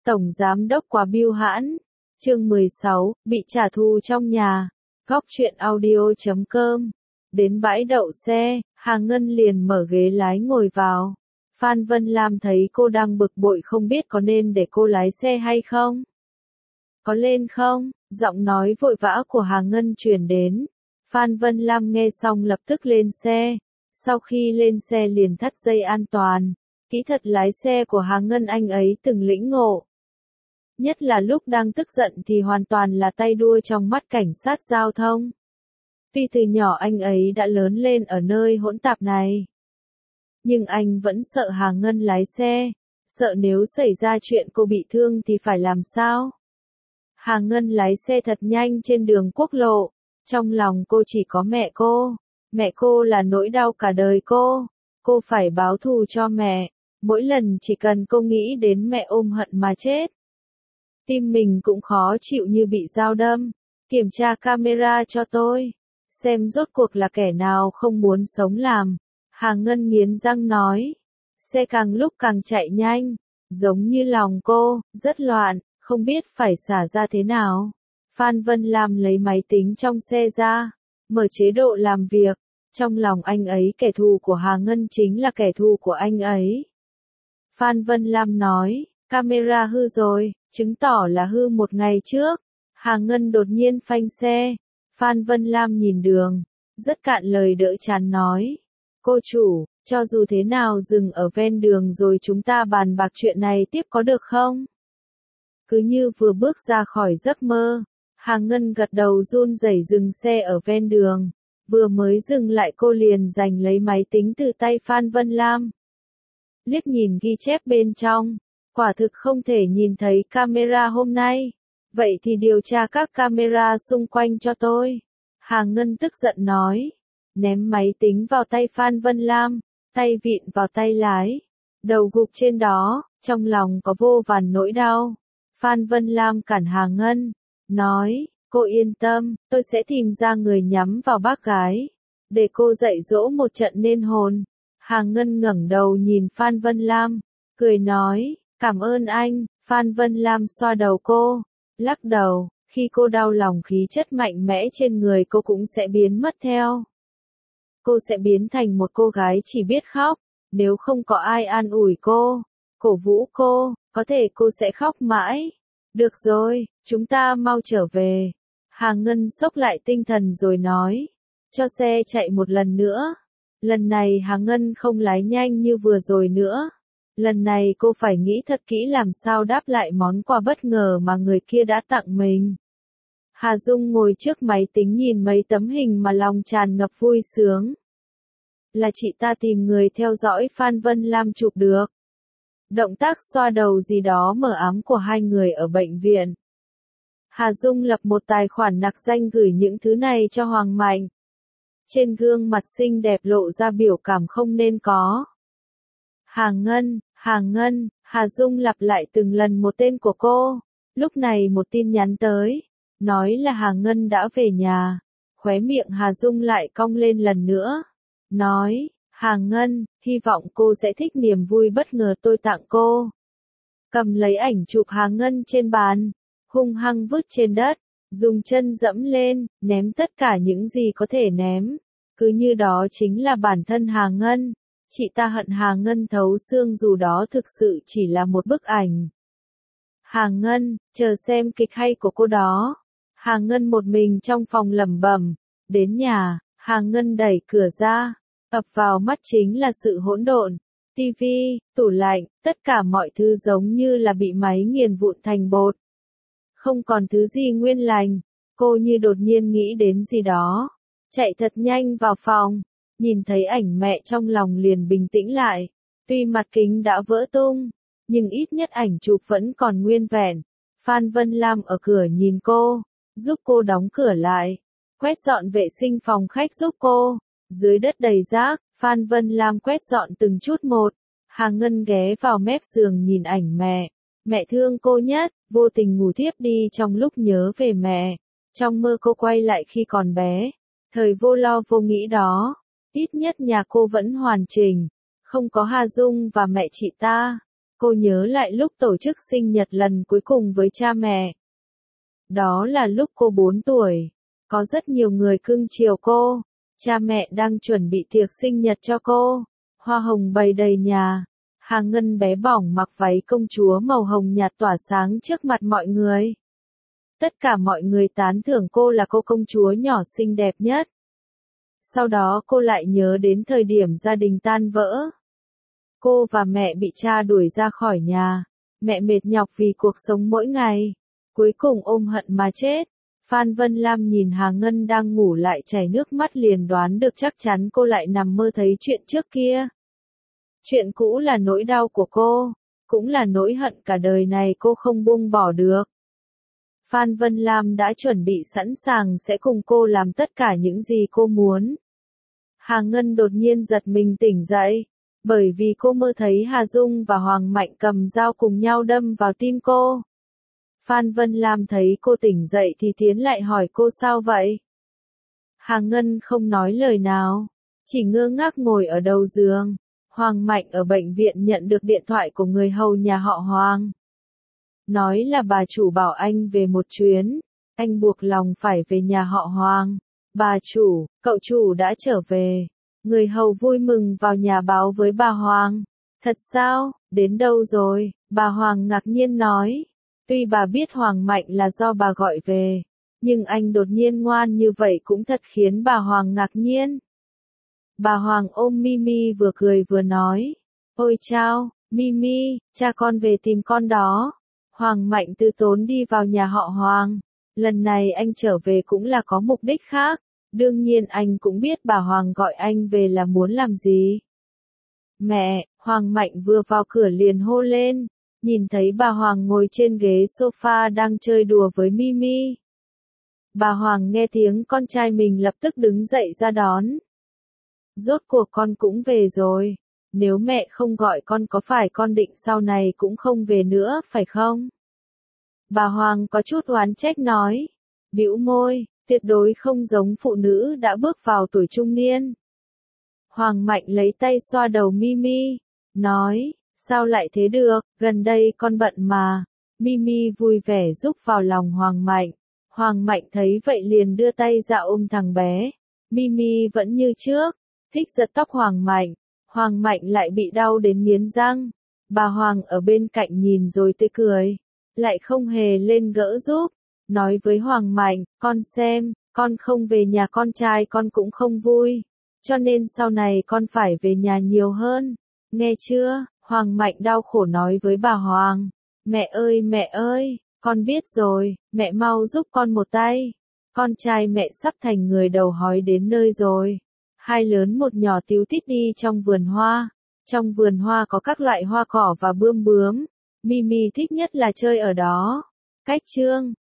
Tổng Giám đốc quá bưu hãn. Chương 16, bị trả thù trong nhà. Góc truyện audio.com. Đến bãi đậu xe, Hà Ngân liền mở ghế lái ngồi vào. Phan Vân Lam thấy cô đang bực bội không biết có nên để cô lái xe hay không. Có lên không? Giọng nói vội vã của Hà Ngân truyền đến. Phan Vân Lam nghe xong lập tức lên xe. Sau khi lên xe liền thắt dây an toàn. Kỹ thuật lái xe của Hà Ngân anh ấy từng lĩnh ngộ. Nhất là lúc đang tức giận thì hoàn toàn là tay đua trong mắt cảnh sát giao thông. Vì từ nhỏ anh ấy đã lớn lên ở nơi hỗn tạp này. Nhưng anh vẫn sợ Hà Ngân lái xe. Sợ nếu xảy ra chuyện cô bị thương thì phải làm sao? Hà Ngân lái xe thật nhanh trên đường quốc lộ. Trong lòng cô chỉ có mẹ cô. Mẹ cô là nỗi đau cả đời cô. Cô phải báo thù cho mẹ. Mỗi lần chỉ cần cô nghĩ đến mẹ ôm hận mà chết. Tim mình cũng khó chịu như bị dao đâm. Kiểm tra camera cho tôi. Xem rốt cuộc là kẻ nào không muốn sống làm. Hà Ngân nghiến răng nói. Xe càng lúc càng chạy nhanh. Giống như lòng cô, rất loạn, không biết phải xả ra thế nào. Phan Vân Lam lấy máy tính trong xe ra. Mở chế độ làm việc. Trong lòng anh ấy kẻ thù của Hà Ngân chính là kẻ thù của anh ấy. Phan Vân Lam nói, camera hư rồi, chứng tỏ là hư một ngày trước. Hà Ngân đột nhiên phanh xe. Phan Vân Lam nhìn đường, rất cạn lời đỡ chán nói. Cô chủ, cho dù thế nào dừng ở ven đường rồi chúng ta bàn bạc chuyện này tiếp có được không? Cứ như vừa bước ra khỏi giấc mơ. Hà Ngân gật đầu run rẩy dừng xe ở ven đường. Vừa mới dừng lại cô liền giành lấy máy tính từ tay Phan Vân Lam. Liếc nhìn ghi chép bên trong. Quả thực không thể nhìn thấy camera hôm nay. Vậy thì điều tra các camera xung quanh cho tôi. Hà Ngân tức giận nói. Ném máy tính vào tay Phan Vân Lam. Tay vịn vào tay lái. Đầu gục trên đó, trong lòng có vô vàn nỗi đau. Phan Vân Lam cản Hà Ngân. Nói, cô yên tâm, tôi sẽ tìm ra người nhắm vào bác gái. Để cô dạy dỗ một trận nên hồn. Hà Ngân ngẩng đầu nhìn Phan Vân Lam. Cười nói, cảm ơn anh. Phan Vân Lam xoa đầu cô. Lắc đầu, khi cô đau lòng khí chất mạnh mẽ trên người cô cũng sẽ biến mất theo. Cô sẽ biến thành một cô gái chỉ biết khóc. Nếu không có ai an ủi cô, cổ vũ cô, có thể cô sẽ khóc mãi. Được rồi, chúng ta mau trở về. Hà Ngân xốc lại tinh thần rồi nói. Cho xe chạy một lần nữa. Lần này Hà Ngân không lái nhanh như vừa rồi nữa. Lần này cô phải nghĩ thật kỹ làm sao đáp lại món quà bất ngờ mà người kia đã tặng mình. Hà Dung ngồi trước máy tính nhìn mấy tấm hình mà lòng tràn ngập vui sướng. Là chị ta tìm người theo dõi Phan Vân Lam chụp được. Động tác xoa đầu gì đó mờ ám của hai người ở bệnh viện. Hà Dung lập một tài khoản nặc danh gửi những thứ này cho Hoàng Mạnh. Trên gương mặt xinh đẹp lộ ra biểu cảm không nên có. Hà Ngân, Hà Dung lặp lại từng lần một tên của cô. Lúc này một tin nhắn tới. Nói là Hà Ngân đã về nhà. Khóe miệng Hà Dung lại cong lên lần nữa. Nói, Hà Ngân, hy vọng cô sẽ thích niềm vui bất ngờ tôi tặng cô. Cầm lấy ảnh chụp Hà Ngân trên bàn. Hung hăng vứt trên đất. Dùng chân dẫm lên, ném tất cả những gì có thể ném. Cứ như đó chính là bản thân Hà Ngân. Chị ta hận Hà Ngân thấu xương dù đó thực sự chỉ là một bức ảnh. Hà Ngân, chờ xem kịch hay của cô đó. Hà Ngân một mình trong phòng lẩm bẩm. Đến nhà, Hà Ngân đẩy cửa ra. Ập vào mắt chính là sự hỗn độn. Tivi, tủ lạnh, tất cả mọi thứ giống như là bị máy nghiền vụn thành bột. Không còn thứ gì nguyên lành. Cô như đột nhiên nghĩ đến gì đó. Chạy thật nhanh vào phòng. Nhìn thấy ảnh mẹ trong lòng liền bình tĩnh lại. Tuy mặt kính đã vỡ tung, nhưng ít nhất ảnh chụp vẫn còn nguyên vẹn. Phan Vân Lam ở cửa nhìn cô, giúp cô đóng cửa lại. Quét dọn vệ sinh phòng khách giúp cô. Dưới đất đầy rác, Phan Vân Lam quét dọn từng chút một. Hà Ngân ghé vào mép giường nhìn ảnh mẹ. Mẹ thương cô nhất, vô tình ngủ thiếp đi trong lúc nhớ về mẹ. Trong mơ cô quay lại khi còn bé. Thời vô lo vô nghĩ đó. Ít nhất nhà cô vẫn hoàn chỉnh. Không có Hà Dung và mẹ chị ta. cô nhớ lại lúc tổ chức sinh nhật lần cuối cùng với cha mẹ. Đó là lúc cô 4 tuổi. Có rất nhiều người cưng chiều cô. Cha mẹ đang chuẩn bị tiệc sinh nhật cho cô. Hoa hồng bày đầy nhà. Hà Ngân bé bỏng mặc váy công chúa màu hồng nhạt tỏa sáng trước mặt mọi người. Tất cả mọi người tán thưởng cô là cô công chúa nhỏ xinh đẹp nhất. Sau đó cô lại nhớ đến thời điểm gia đình tan vỡ. Cô và mẹ bị cha đuổi ra khỏi nhà. Mẹ mệt nhọc vì cuộc sống mỗi ngày. Cuối cùng ôm hận mà chết. Phan Vân Lam nhìn Hà Ngân đang ngủ lại chảy nước mắt liền đoán được chắc chắn cô lại nằm mơ thấy chuyện trước kia. Chuyện cũ là nỗi đau của cô, cũng là nỗi hận cả đời này cô không buông bỏ được. Phan Vân Lam đã chuẩn bị sẵn sàng sẽ cùng cô làm tất cả những gì cô muốn. Hà Ngân đột nhiên giật mình tỉnh dậy, bởi vì cô mơ thấy Hà Dung và Hoàng Mạnh cầm dao cùng nhau đâm vào tim cô. Phan Vân Lam thấy cô tỉnh dậy thì tiến lại hỏi cô sao vậy? Hà Ngân không nói lời nào, chỉ ngơ ngác ngồi ở đầu giường. Hoàng Mạnh ở bệnh viện nhận được điện thoại của người hầu nhà họ Hoàng. Nói là bà chủ bảo anh về một chuyến, anh buộc lòng phải về nhà họ Hoàng. Bà chủ, cậu chủ đã trở về. Người hầu vui mừng vào nhà báo với bà Hoàng. Thật sao, đến đâu rồi? Bà Hoàng ngạc nhiên nói. Tuy bà biết Hoàng Mạnh là do bà gọi về, nhưng anh đột nhiên ngoan như vậy cũng thật khiến bà Hoàng ngạc nhiên. Bà Hoàng ôm Mimi vừa cười vừa nói. Ôi chao, Mimi, cha con về tìm con đó. Hoàng Mạnh từ tốn đi vào nhà họ Hoàng. Lần này anh trở về cũng là có mục đích khác. Đương nhiên anh cũng biết bà Hoàng gọi anh về là muốn làm gì. Mẹ, Hoàng Mạnh vừa vào cửa liền hô lên. Nhìn thấy bà Hoàng ngồi trên ghế sofa đang chơi đùa với Mimi. Bà Hoàng nghe tiếng con trai mình lập tức đứng dậy ra đón. Rốt cuộc con cũng về rồi. Nếu mẹ không gọi con có phải con định sau này cũng không về nữa phải không? Bà Hoàng có chút oán trách nói. Bĩu môi, tuyệt đối không giống phụ nữ đã bước vào tuổi trung niên. Hoàng Mạnh lấy tay xoa đầu Mimi. Nói, sao lại thế được, gần đây con bận mà. Mimi vui vẻ giúp vào lòng Hoàng Mạnh. Hoàng Mạnh thấy vậy liền đưa tay ra ôm thằng bé. Mimi vẫn như trước, thích giật tóc Hoàng Mạnh. Hoàng Mạnh lại bị đau đến nghiến răng. Bà Hoàng ở bên cạnh nhìn rồi tươi cười. Lại không hề lên gỡ giúp. Nói với Hoàng Mạnh, con xem, con không về nhà con trai con cũng không vui. Cho nên sau này con phải về nhà nhiều hơn. Nghe chưa? Hoàng Mạnh đau khổ nói với bà Hoàng. Mẹ ơi, con biết rồi, mẹ mau giúp con một tay. Con trai mẹ sắp thành người đầu hói đến nơi rồi. Hai lớn một nhỏ tíu tít đi trong vườn hoa. Trong vườn hoa có các loại hoa cỏ và bươm bướm. Mimi thích nhất là chơi ở đó. Cách chương